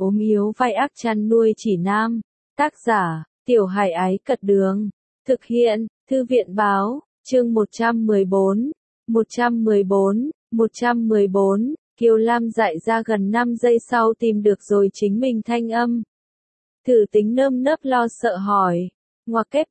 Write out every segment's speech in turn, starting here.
ốm yếu vai ác chăn nuôi chỉ nam. Tác giả, Tiểu Hải Ái Cật Đường. Thực hiện, Thư viện Báo, chương 114. Kiều Lam dại ra gần 5 giây sau tìm được rồi chính mình thanh âm. Thử tính nơm nớp lo sợ hỏi. Ngoặc kép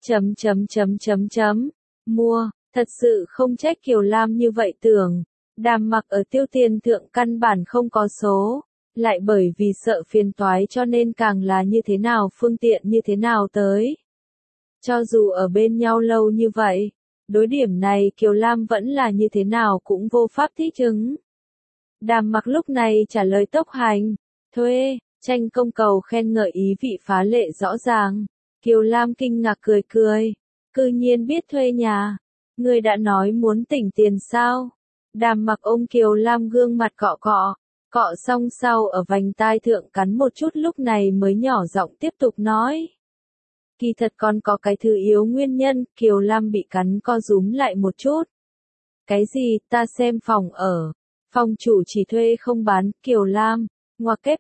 Mua, thật sự không trách Kiều Lam như vậy tưởng. Đàm Mặc ở tiêu tiền thượng căn bản không có số. Lại bởi vì sợ phiền toái cho nên càng là như thế nào phương tiện như thế nào tới. Cho dù ở bên nhau lâu như vậy, đối điểm này Kiều Lam vẫn là như thế nào cũng vô pháp thích ứng. Đàm Mặc lúc này trả lời tốc hành, thuê, tranh công cầu khen ngợi ý vị phá lệ rõ ràng. Kiều Lam kinh ngạc cười, cư nhiên biết thuê nhà. Ngươi đã nói muốn tỉnh tiền sao? Đàm Mặc ôm Kiều Lam gương mặt cọ xong sau ở vành tai thượng cắn một chút lúc này mới nhỏ giọng tiếp tục nói. Kỳ thật còn có cái thứ yếu nguyên nhân, Kiều Lam bị cắn co rúm lại một chút. Cái gì, ta xem phòng ở. Phòng chủ chỉ thuê không bán, Kiều Lam, ngoặc kép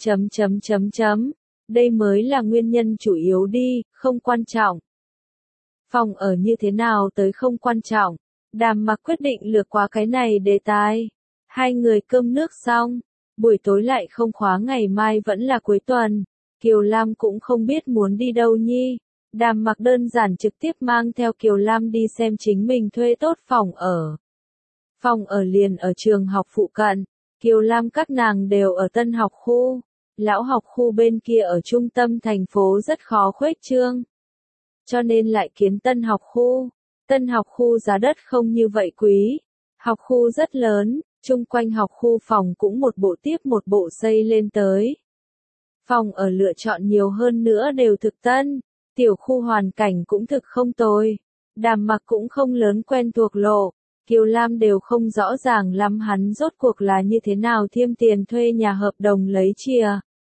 Đây mới là nguyên nhân chủ yếu đi, không quan trọng. Phòng ở như thế nào tới không quan trọng. Đàm Mặc quyết định lược qua cái này đề tài. Hai người cơm nước xong, buổi tối lại không khóa ngày mai vẫn là cuối tuần. Kiều Lam cũng không biết muốn đi đâu nhi. Đàm Mặc đơn giản trực tiếp mang theo Kiều Lam đi xem chính mình thuê tốt phòng ở. Phòng ở liền ở trường học phụ cận. Kiều Lam các nàng đều ở Tân học khu. Lão học khu bên kia ở trung tâm thành phố rất khó khuếch trương. Cho nên lại kiến Tân học khu. Tân học khu giá đất không như vậy quý. Học khu rất lớn, chung quanh học khu phòng cũng một bộ tiếp một bộ xây lên tới. Phòng ở lựa chọn nhiều hơn nữa đều thực tân, tiểu khu hoàn cảnh cũng thực không tồi. Đàm Mặc cũng không lớn quen thuộc lộ, Kiều Lam đều không rõ ràng lắm hắn rốt cuộc là như thế nào thiêm tiền thuê nhà hợp đồng lấy chìa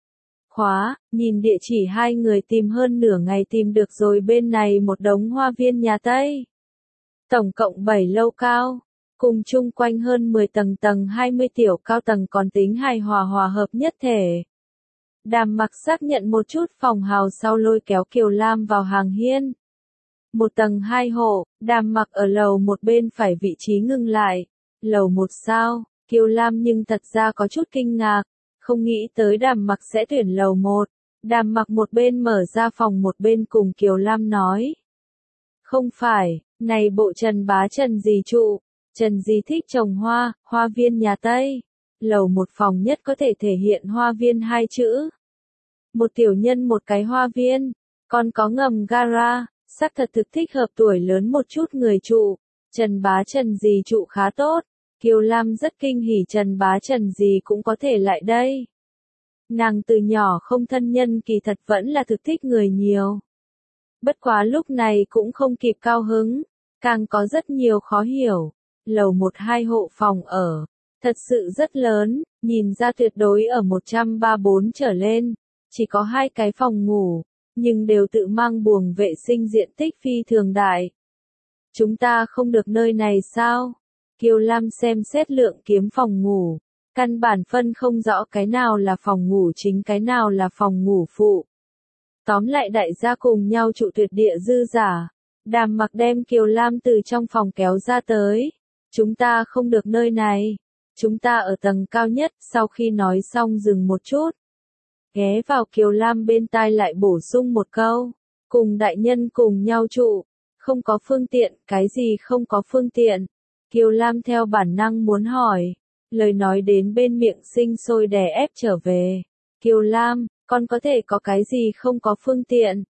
khóa, nhìn địa chỉ hai người tìm hơn nửa ngày tìm được rồi bên này một đống hoa viên nhà Tây. Tổng cộng 7 lâu cao, cùng chung quanh hơn 10 tầng 20 tiểu cao tầng còn tính hài hòa hợp nhất thể. Đàm Mặc xác nhận một chút phòng hào sau lôi kéo Kiều Lam vào hàng hiên. 1 tầng 2 hộ, Đàm Mặc ở lầu một bên phải vị trí ngừng lại. Lầu 1 sao, Kiều Lam nhưng thật ra có chút kinh ngạc, không nghĩ tới Đàm Mặc sẽ tuyển lầu 1. Đàm Mặc một bên mở ra phòng một bên cùng Kiều Lam nói. Không phải, này bộ Trần Bá Trần gì trụ, Trần gì thích trồng hoa, hoa viên nhà Tây. Lầu 1 phòng nhất có thể thể hiện hoa viên hai chữ. Một tiểu nhân một cái hoa viên, còn có ngầm gara, sắc thật thực thích hợp tuổi lớn một chút người trụ. Trần Bá Trần gì trụ khá tốt, Kiều Lam rất kinh hỉ Trần Bá Trần gì cũng có thể lại đây. Nàng từ nhỏ không thân nhân kỳ thật vẫn là thực thích người nhiều. Bất quá lúc này cũng không kịp cao hứng, càng có rất nhiều khó hiểu. Lầu 1-2 hộ phòng ở, thật sự rất lớn, nhìn ra tuyệt đối ở 134 trở lên, chỉ có 2 cái phòng ngủ, nhưng đều tự mang buồng vệ sinh diện tích phi thường đại. Chúng ta không được nơi này sao? Kiều Lam xem xét lượng kiếm phòng ngủ, căn bản phân không rõ cái nào là phòng ngủ chính cái nào là phòng ngủ phụ. Tóm lại đại gia cùng nhau trụ tuyệt địa dư giả. Đàm Mặc đem Kiều Lam từ trong phòng kéo ra tới. Chúng ta không được nơi này. Chúng ta ở tầng cao nhất, sau khi nói xong dừng một chút. Ghé vào Kiều Lam bên tai lại bổ sung một câu. Cùng đại nhân cùng nhau trụ. Không có phương tiện, cái gì không có phương tiện. Kiều Lam theo bản năng muốn hỏi. Lời nói đến bên miệng sinh sôi đè ép trở về. Kiều Lam, con có thể có cái gì không có phương tiện.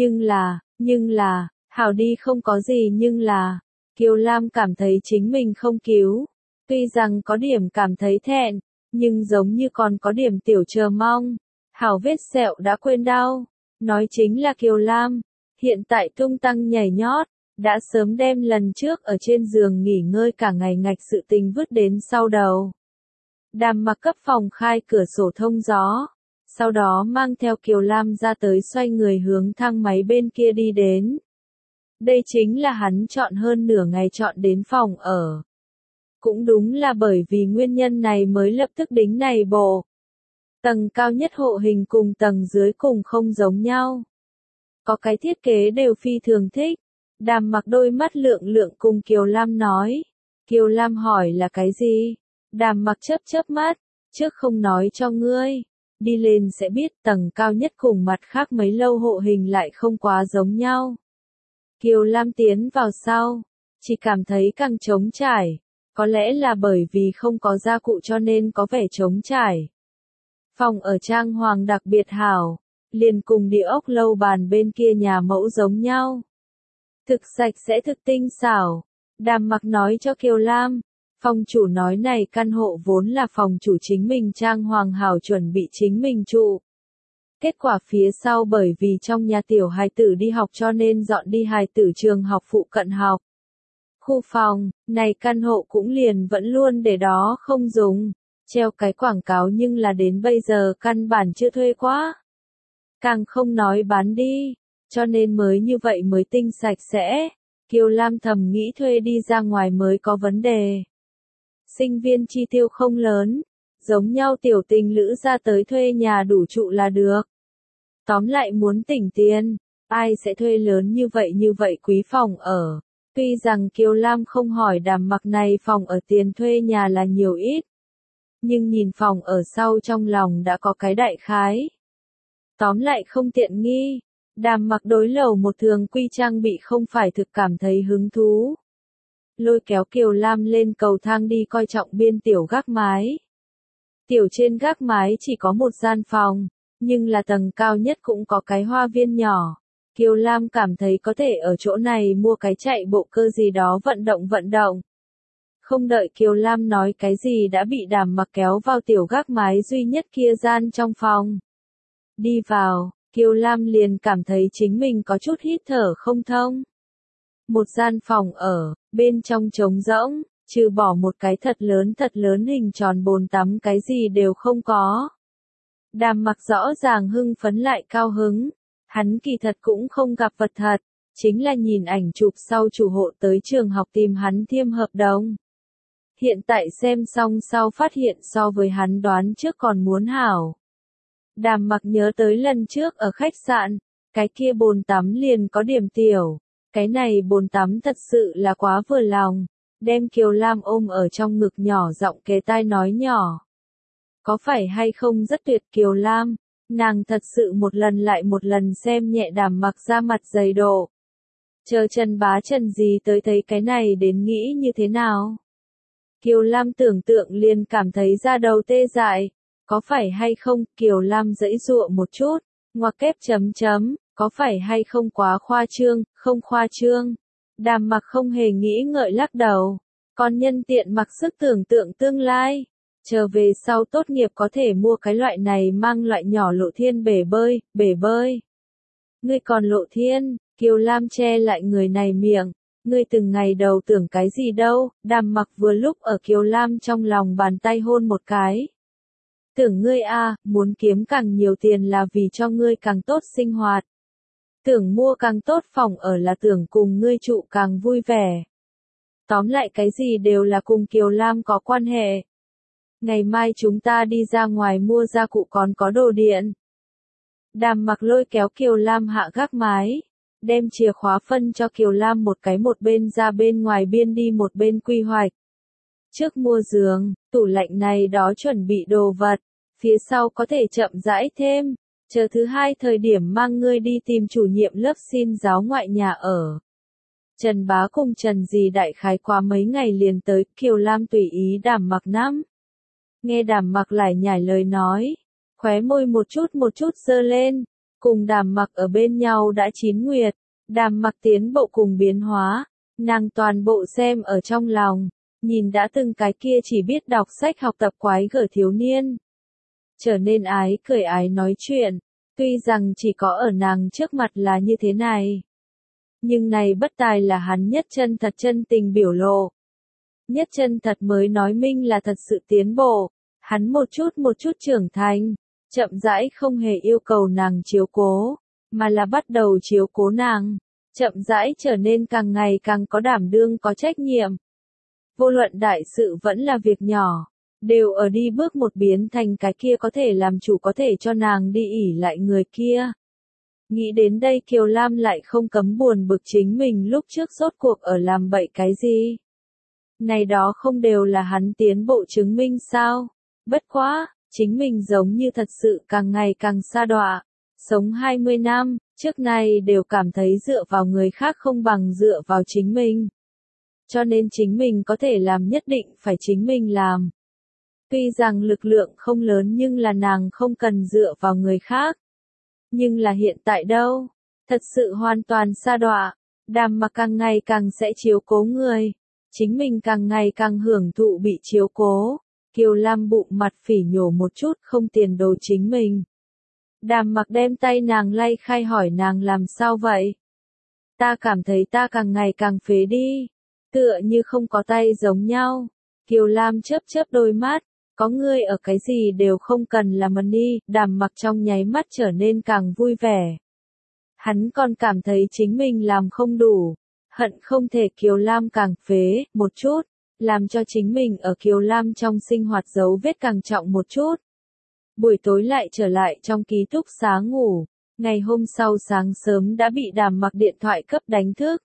Nhưng là, hảo đi không có gì nhưng là. Kiều Lam cảm thấy chính mình không cứu. Tuy rằng có điểm cảm thấy thẹn, nhưng giống như còn có điểm tiểu chờ mong. Hảo vết sẹo đã quên đau. Nói chính là Kiều Lam. Hiện tại tung tăng nhảy nhót. Đã sớm đem lần trước ở trên giường nghỉ ngơi cả ngày ngạch sự tình vứt đến sau đầu. Đàm Mặc cấp phòng khai cửa sổ thông gió. Sau đó mang theo Kiều Lam ra tới xoay người hướng thang máy bên kia đi đến. Đây chính là hắn chọn hơn nửa ngày chọn đến phòng ở. Cũng đúng là bởi vì nguyên nhân này mới lập tức đính này bộ Tầng cao nhất hộ hình cùng tầng dưới cùng không giống nhau. Có cái thiết kế đều phi thường thích. Đàm Mặc đôi mắt lượng lượng cùng Kiều Lam nói. Kiều Lam hỏi là cái gì? Đàm Mặc chớp chớp mắt, trước không nói cho ngươi. Đi lên sẽ biết tầng cao nhất cùng mặt khác mấy lâu hộ hình lại không quá giống nhau. Kiều Lam tiến vào sau, chỉ cảm thấy càng trống trải. Có lẽ là bởi vì không có gia cụ cho nên có vẻ trống trải. Phòng ở trang hoàng đặc biệt hảo, liền cùng địa ốc lâu bàn bên kia nhà mẫu giống nhau. Thực sạch sẽ thực tinh xảo. Đàm Mặc nói cho Kiều Lam, phòng chủ nói này căn hộ vốn là phòng chủ chính mình trang hoàng hảo chuẩn bị chính mình trụ. Kết quả phía sau bởi vì trong nhà tiểu hài tử đi học cho nên dọn đi hài tử trường học phụ cận học. Khu phòng, này căn hộ cũng liền vẫn luôn để đó không dùng, treo cái quảng cáo nhưng là đến bây giờ căn bản chưa thuê quá. Càng không nói bán đi, cho nên mới như vậy mới tinh sạch sẽ. Kiều Lam thầm nghĩ thuê đi ra ngoài mới có vấn đề. Sinh viên chi tiêu không lớn, giống nhau tiểu tình lữ ra tới thuê nhà đủ trụ là được. Tóm lại muốn tỉnh tiền, ai sẽ thuê lớn như vậy quý phòng ở. Tuy rằng Kiều Lam không hỏi Đàm Mặc này phòng ở tiền thuê nhà là nhiều ít. Nhưng nhìn phòng ở sau trong lòng đã có cái đại khái. Tóm lại không tiện nghi. Đàm Mặc đối lầu một thường quy trang bị không phải thực cảm thấy hứng thú. Lôi kéo Kiều Lam lên cầu thang đi coi trọng biên tiểu gác mái. Tiểu trên gác mái chỉ có một gian phòng, nhưng là tầng cao nhất cũng có cái hoa viên nhỏ. Kiều Lam cảm thấy có thể ở chỗ này mua cái chạy bộ cơ gì đó vận động. Không đợi Kiều Lam nói cái gì đã bị Đàm Mặc kéo vào tiểu gác mái duy nhất kia gian trong phòng. Đi vào, Kiều Lam liền cảm thấy chính mình có chút hít thở không thông. Một gian phòng ở, bên trong trống rỗng, trừ bỏ một cái thật lớn hình tròn bồn tắm cái gì đều không có. Đàm Mặc rõ ràng hưng phấn lại cao hứng. Hắn kỳ thật cũng không gặp vật thật, chính là nhìn ảnh chụp sau chủ hộ tới trường học tìm hắn thiêm hợp đồng. Hiện tại xem xong sau phát hiện so với hắn đoán trước còn muốn hảo. Đàm Mặc nhớ tới lần trước ở khách sạn, cái kia bồn tắm liền có điểm tiểu. Cái này bồn tắm thật sự là quá vừa lòng, đem Kiều Lam ôm ở trong ngực nhỏ giọng kề tai nói nhỏ. Có phải hay không rất tuyệt Kiều Lam, nàng thật sự một lần lại một lần xem nhẹ Đàm Mặc ra mặt dày độ. Chờ Trần Bá Trần gì tới thấy cái này đến nghĩ như thế nào? Kiều Lam tưởng tượng liền cảm thấy da đầu tê dại. Có phải hay không, Kiều Lam giãy giụa một chút, ngoặc kép chấm chấm, có phải hay không quá khoa trương, không khoa trương. Đàm Mặc không hề nghĩ ngợi lắc đầu, còn nhân tiện mặc sức tưởng tượng tương lai. Chờ về sau tốt nghiệp có thể mua cái loại này mang loại nhỏ lộ thiên bể bơi. Ngươi còn lộ thiên, Kiều Lam che lại người này miệng, ngươi từng ngày đầu tưởng cái gì đâu, Đàm Mặc vừa lúc ở Kiều Lam trong lòng bàn tay hôn một cái. Tưởng ngươi muốn kiếm càng nhiều tiền là vì cho ngươi càng tốt sinh hoạt. Tưởng mua càng tốt phòng ở là tưởng cùng ngươi trụ càng vui vẻ. Tóm lại cái gì đều là cùng Kiều Lam có quan hệ. Ngày mai chúng ta đi ra ngoài mua gia cụ còn có đồ điện. Đàm Mặc lôi kéo Kiều Lam hạ gác mái, đem chìa khóa phân cho Kiều Lam một cái một bên ra bên ngoài biên đi một bên quy hoạch. Trước mua giường, tủ lạnh này đó chuẩn bị đồ vật, phía sau có thể chậm rãi thêm, chờ thứ hai thời điểm mang ngươi đi tìm chủ nhiệm lớp xin giáo ngoại nhà ở. Trần Bá cùng Trần Dì đại khái qua mấy ngày liền tới, Kiều Lam tùy ý Đàm Mặc nắm. Nghe Đàm Mặc lại nhải lời nói, khóe môi một chút giơ lên, cùng Đàm Mặc ở bên nhau đã 9 nguyệt, Đàm Mặc tiến bộ cùng biến hóa, nàng toàn bộ xem ở trong lòng, nhìn đã từng cái kia chỉ biết đọc sách học tập quái gở thiếu niên. Trở nên ái cười ái nói chuyện, tuy rằng chỉ có ở nàng trước mặt là như thế này. Nhưng này bất tài là hắn nhất chân thật chân tình biểu lộ. Nhất chân thật mới nói minh là thật sự tiến bộ, hắn một chút trưởng thành, chậm rãi không hề yêu cầu nàng chiếu cố, mà là bắt đầu chiếu cố nàng, chậm rãi trở nên càng ngày càng có đảm đương có trách nhiệm. Vô luận đại sự vẫn là việc nhỏ, đều ở đi bước một biến thành cái kia có thể làm chủ có thể cho nàng đi ỉ lại người kia. Nghĩ đến đây Kiều Lam lại không cấm buồn bực chính mình lúc trước rốt cuộc ở làm bậy cái gì. Này đó không đều là hắn tiến bộ chứng minh sao? Bất quá, chính mình giống như thật sự càng ngày càng sa đọa. Sống 20 năm, trước nay đều cảm thấy dựa vào người khác không bằng dựa vào chính mình. Cho nên chính mình có thể làm nhất định phải chính mình làm. Tuy rằng lực lượng không lớn nhưng là nàng không cần dựa vào người khác. Nhưng là hiện tại đâu? Thật sự hoàn toàn sa đọa. Đàm Mặc càng ngày càng sẽ chiếu cố người. Chính mình càng ngày càng hưởng thụ bị chiếu cố. Kiều Lam bụng mặt phỉ nhổ một chút không tiền đồ chính mình. Đàm Mặc đem tay nàng lay khai hỏi nàng làm sao vậy? Ta cảm thấy ta càng ngày càng phế đi. Tựa như không có tay giống nhau. Kiều Lam chớp chớp đôi mắt. Có ngươi ở cái gì đều không cần làm đi. Đàm Mặc trong nháy mắt trở nên càng vui vẻ. Hắn còn cảm thấy chính mình làm không đủ. Hận không thể Kiều Lam càng phế một chút. Làm cho chính mình ở Kiều Lam trong sinh hoạt dấu vết càng trọng một chút. Buổi tối lại trở lại trong ký túc xá ngủ. Ngày hôm sau sáng sớm đã bị Đàm Mặc điện thoại cấp đánh thức.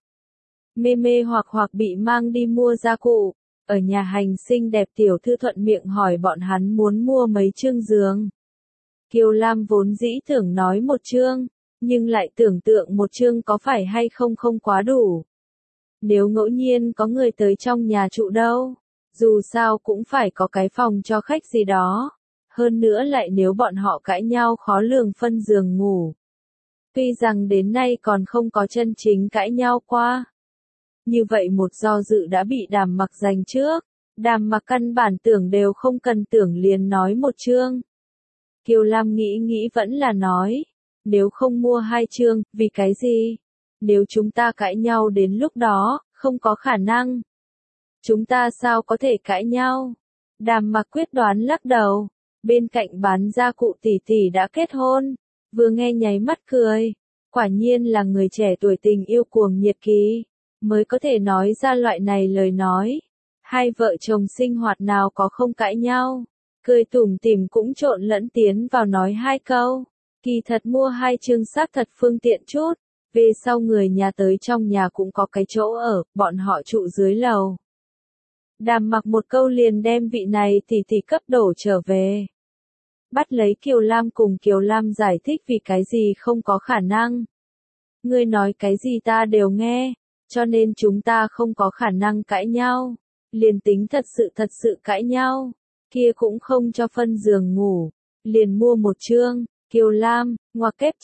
Mê mê hoặc bị mang đi mua gia cụ. Ở nhà hành xinh đẹp tiểu thư thuận miệng hỏi bọn hắn muốn mua mấy chương giường. Kiều Lam vốn dĩ tưởng nói một chương, nhưng lại tưởng tượng một chương có phải hay không không quá đủ. Nếu ngẫu nhiên có người tới trong nhà trụ đâu, dù sao cũng phải có cái phòng cho khách gì đó. Hơn nữa lại nếu bọn họ cãi nhau khó lường phân giường ngủ. Tuy rằng đến nay còn không có chân chính cãi nhau qua. Như vậy một do dự đã bị Đàm Mặc giành trước. Đàm Mặc căn bản tưởng đều không cần tưởng liền nói một chương. Kiều Lam nghĩ vẫn là nói. Nếu không mua hai chương, vì cái gì? Nếu chúng ta cãi nhau đến lúc đó, không có khả năng. Chúng ta sao có thể cãi nhau? Đàm Mặc quyết đoán lắc đầu. Bên cạnh bán gia cụ tỷ tỷ đã kết hôn. Vừa nghe nháy mắt cười. Quả nhiên là người trẻ tuổi tình yêu cuồng nhiệt kỳ. Mới có thể nói ra loại này lời nói. Hai vợ chồng sinh hoạt nào có không cãi nhau. Cười tủm tỉm cũng trộn lẫn tiến vào nói hai câu. Kỳ thật mua hai chương xác thật phương tiện chút. Về sau người nhà tới trong nhà cũng có cái chỗ ở, bọn họ trụ dưới lầu. Đàm Mặc một câu liền đem vị này tỷ cấp đổ trở về. Bắt lấy Kiều Lam cùng Kiều Lam giải thích vì cái gì không có khả năng. Ngươi nói cái gì ta đều nghe, cho nên chúng ta không có khả năng cãi nhau. Liền tính thật sự cãi nhau, kia cũng không cho phân giường ngủ. Liền mua một chương, Kiều Lam, ngoặc kép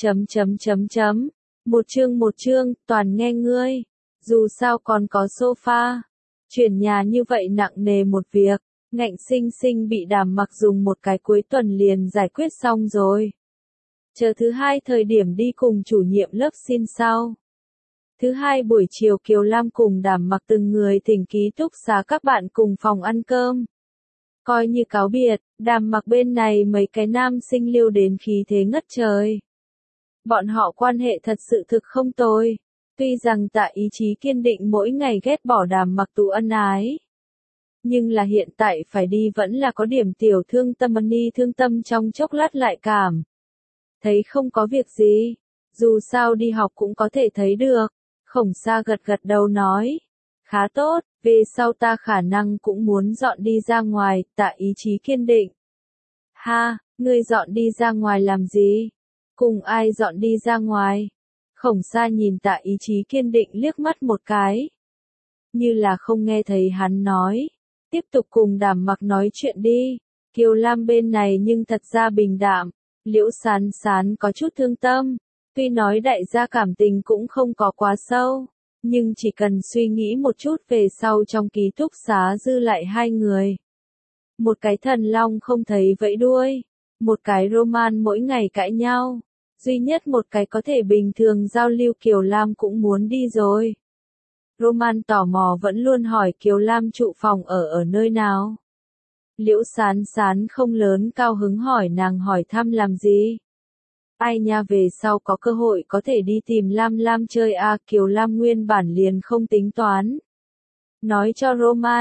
chấm. Một chương, toàn nghe ngươi. Dù sao còn có sofa. Chuyển nhà như vậy nặng nề một việc. Ngạnh sinh sinh bị Đàm Mặc dùng một cái cuối tuần liền giải quyết xong rồi. Chờ thứ hai thời điểm đi cùng chủ nhiệm lớp xin sau. Thứ hai buổi chiều Kiều Lam cùng Đàm Mặc từng người thỉnh ký túc xá các bạn cùng phòng ăn cơm. Coi như cáo biệt, Đàm Mặc bên này mấy cái nam sinh liêu đến khí thế ngất trời. Bọn họ quan hệ thật sự thực không tồi. Tuy rằng Tạ Ý Chí kiên định mỗi ngày ghét bỏ Đàm Mặc tụ ân ái. Nhưng là hiện tại phải đi vẫn là có điểm tiểu thương tâm thương tâm trong chốc lát lại cảm. Thấy không có việc gì. Dù sao đi học cũng có thể thấy được. Khổng Sa gật đầu nói. Khá tốt, về sau ta khả năng cũng muốn dọn đi ra ngoài, Tạ Ý Chí kiên định. Ha, ngươi dọn đi ra ngoài làm gì? Cùng ai dọn đi ra ngoài? Khổng Sa nhìn Tạ Ý Chí kiên định liếc mắt một cái. Như là không nghe thấy hắn nói. Tiếp tục cùng Đàm Mặc nói chuyện đi. Kiều Lam bên này nhưng thật ra bình đạm. Liễu Sán Sán có chút thương tâm. Tuy nói đại gia cảm tình cũng không có quá sâu. Nhưng chỉ cần suy nghĩ một chút về sau trong ký túc xá dư lại hai người. Một cái thần long không thấy vẫy đuôi. Một cái Roman mỗi ngày cãi nhau. Duy nhất một cái có thể bình thường giao lưu Kiều Lam cũng muốn đi rồi. Roman tò mò vẫn luôn hỏi Kiều Lam trụ phòng ở nơi nào. Liễu Sán Sán không lớn cao hứng hỏi nàng hỏi thăm làm gì. Ai nha về sau có cơ hội có thể đi tìm Lam chơi à Kiều Lam nguyên bản liền không tính toán. Nói cho Roman,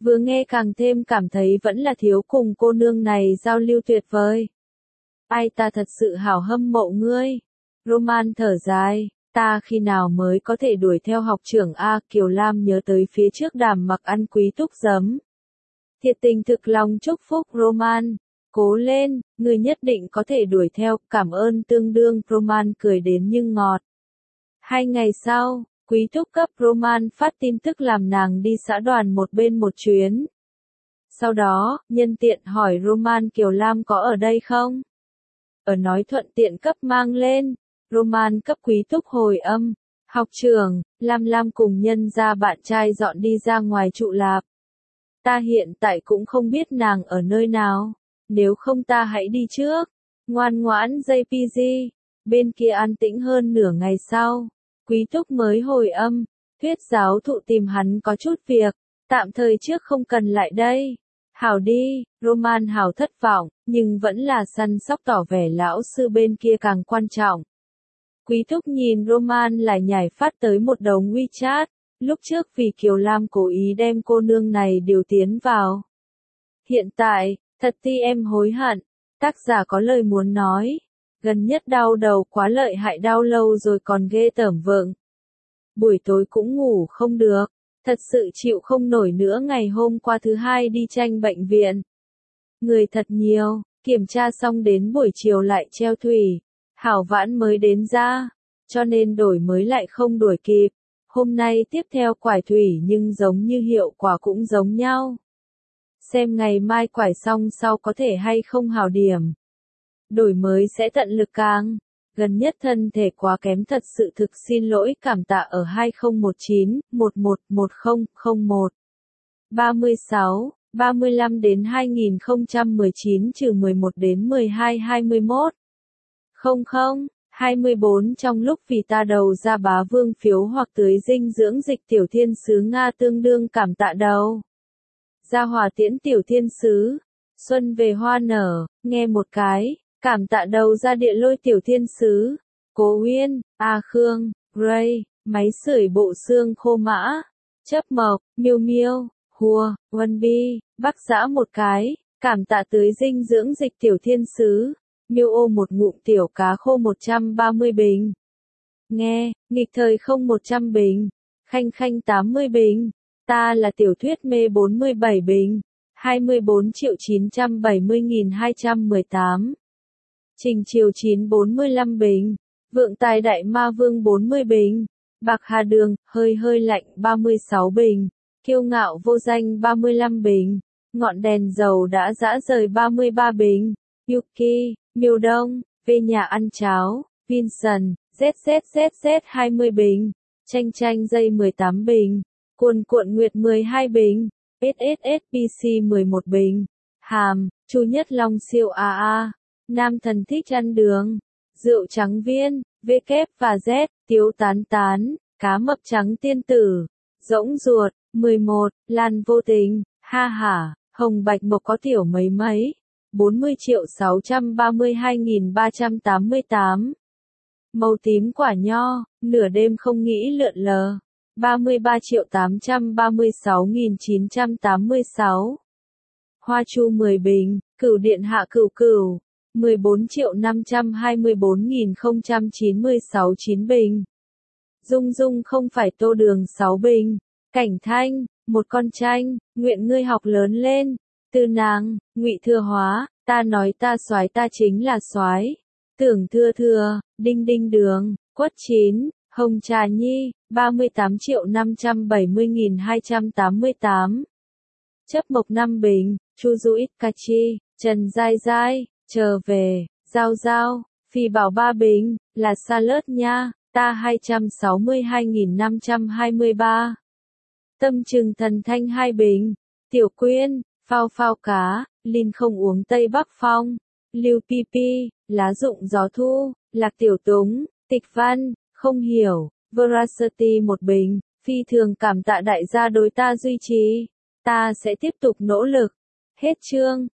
Vừa nghe càng thêm cảm thấy vẫn là thiếu cùng cô nương này giao lưu tuyệt vời. Ai ta thật sự hảo hâm mộ ngươi. Roman thở dài, ta khi nào mới có thể đuổi theo học trưởng A. Kiều Lam nhớ tới phía trước Đàm Mặc ăn quý túc giấm. Thiệt tình thực lòng chúc phúc Roman. Cố lên, ngươi nhất định có thể đuổi theo, cảm ơn tương đương. Roman cười đến nhưng ngọt. 2 ngày sau, quý túc cấp Roman phát tin tức làm nàng đi xã đoàn một bên một chuyến. Sau đó, nhân tiện hỏi Roman Kiều Lam có ở đây không? Ở nói thuận tiện cấp mang lên. Roman cấp quý túc hồi âm. Học trưởng, Lam cùng nhân gia bạn trai dọn đi ra ngoài trụ lạp. Ta hiện tại cũng không biết nàng ở nơi nào. Nếu không ta hãy đi trước. Ngoan ngoãn JPG. Bên kia an tĩnh hơn nửa ngày sau. Quý túc mới hồi âm. Thuyết giáo thụ tìm hắn có chút việc. Tạm thời trước không cần lại đây. Hảo đi, Roman hảo thất vọng, nhưng vẫn là săn sóc tỏ vẻ lão sư bên kia càng quan trọng. Quý túc nhìn Roman lại nhảy phát tới một đống WeChat, lúc trước vì Kiều Lam cố ý đem cô nương này điều tiến vào. Hiện tại, thật ti em hối hận, tác giả có lời muốn nói, gần nhất đau đầu quá lợi hại đau lâu rồi còn ghê tởm vượng. Buổi tối cũng ngủ không được. Thật sự chịu không nổi nữa ngày hôm qua thứ hai đi tranh bệnh viện. Người thật nhiều, kiểm tra xong đến buổi chiều lại treo thủy. Hảo vãn mới đến ra, cho nên đổi mới lại không đuổi kịp. Hôm nay tiếp theo quải thủy nhưng giống như hiệu quả cũng giống nhau. Xem ngày mai quải xong sau có thể hay không hảo điểm. Đổi mới sẽ tận lực càng. Gần nhất thân thể quá kém thật sự thực xin lỗi cảm tạ ở 2019, 111001. 36, 35 đến 2019 trừ 11 đến 12 21. 00, 24 trong lúc vì ta đầu ra bá vương phiếu hoặc tưới dinh dưỡng dịch tiểu thiên sứ Nga tương đương cảm tạ đầu. Ra hòa tiễn tiểu thiên sứ. Xuân về hoa nở, nghe một cái. Cảm tạ đầu ra địa lôi tiểu thiên sứ, Cố Uyên, A Khương, Ray, máy sưởi bộ xương khô mã, Chấp Mộc, Miêu Miêu, Hùa, Vân Bi, Bắc Giã một cái, cảm tạ tưới dinh dưỡng dịch tiểu thiên sứ, Miêu ô một ngụm tiểu cá khô 130 bình. Nghe, nghịch thời không 100 bình, Khanh Khanh 80 bình, ta là tiểu thuyết mê 47 bình, 24.970.218. Trình Triều 945 bình, Vượng Tài Đại Ma Vương 40 bình, Bạc Hà Đường, hơi hơi lạnh 36 bình, Kiêu Ngạo Vô Danh 35 bình, Ngọn Đèn Dầu đã dã rời 33 bình, Yuki, Miêu Đông, về nhà ăn cháo, Vincent, ZZZZ 20 bình, Tranh Tranh Dây 18 bình, Cuồn Cuộn Nguyệt 12 bình, SSSPC 11 bình, Hàm, Chu Nhất Long siêu AA. Nam thần thích ăn đường, rượu trắng viên, W và Z, tiếu tán tán, cá mập trắng tiên tử, rỗng ruột, 11, Lan vô tình, ha hả, hồng bạch mộc có tiểu mấy mấy, 40.632.388. Màu tím quả nho, nửa đêm không nghĩ lượn lờ, 33.836.986. Hoa chu 10 bình, cửu điện hạ cửu cửu. 14.524.096 9 bình. Dung Dung không phải tô đường 6 bình. Cảnh Thanh, một con tranh, nguyện ngươi học lớn lên. Từ nàng, Ngụy Thừa Hóa, ta nói ta soái ta chính là soái. Tưởng Thừa Thừa, Đinh Đinh Đường, Quất Chín, Hồng Trà Nhi, 38.570.288. Chấp Mộc 5 bình, Chu Du Itkachi, Trần Giai Giai. Trở về, Giao Giao, Phi Bảo 3 bình, là sa lớt nha, ta 262.523. Tâm Trừng Thần Thanh 2 bình, Tiểu Quyên, Phao Phao Cá, Linh không uống Tây Bắc Phong, Lưu Pi, Lá Rụng Gió Thu, Lạc Tiểu Túng, Tịch Văn, Không Hiểu, Veracity 1 bình, phi thường cảm tạ đại gia đối ta duy trì, ta sẽ tiếp tục nỗ lực. Hết chương.